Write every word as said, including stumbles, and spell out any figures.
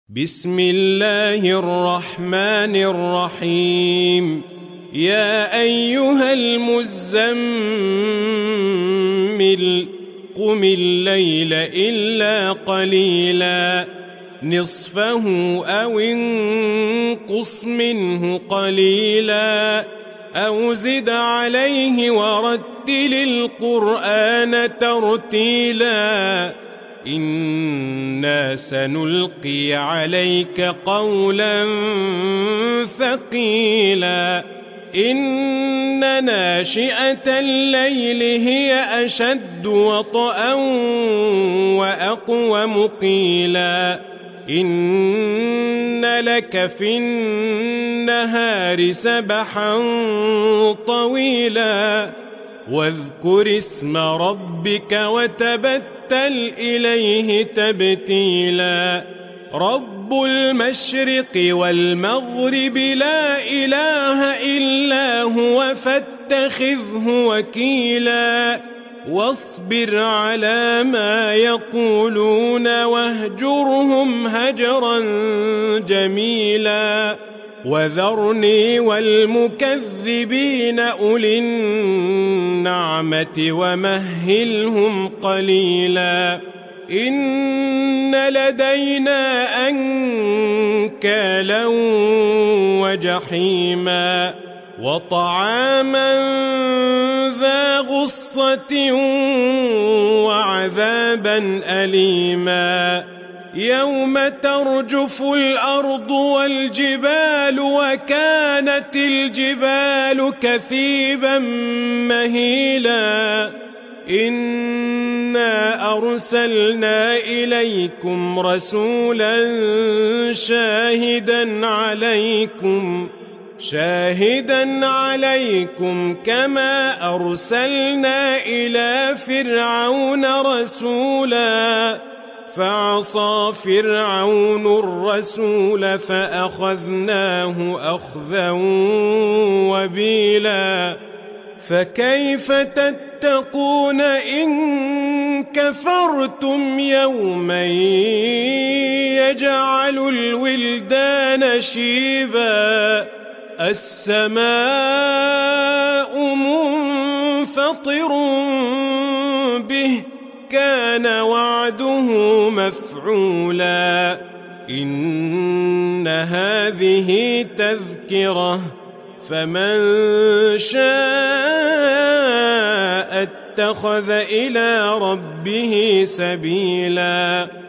بسم الله الرحمن الرحيم. يا أيها المزمل قم الليل إلا قليلا نصفه أو انقص منه قليلا أو زد عليه ورتل القرآن ترتيلا إنا سنلقي عليك قولا ثقيلا إن ناشئة الليل هي أشد وطئا وأقوم قيلا إن لك في النهار سبحا طويلا واذكر اسم ربك وتبتل إليه تبتيلا رب المشرق والمغرب لا إله إلا هو فاتخذه وكيلا واصبر على ما يقولون واهجرهم هجرا جميلا وذرني والمكذبين أولي النعمة ومهلهم قليلا إن لدينا أنكالا وجحيما وطعاما ذا غصة وعذابا أليما يوم ترجف الأرض والجبال وكانت الجبال كثيبا مهيلا إنا أرسلنا إليكم رسولا شاهدا عليكم شاهدا عليكم كما أرسلنا إلى فرعون رسولا فعصى فرعون الرسول فأخذناه أخذا وبيلا فكيف تتقون إن كفرتم يوما يجعل الولدان شيبا السماء منفطر به كان وعده مفعولا إن هذه تذكرة فمن شاء اتخذ إلى ربه سبيلا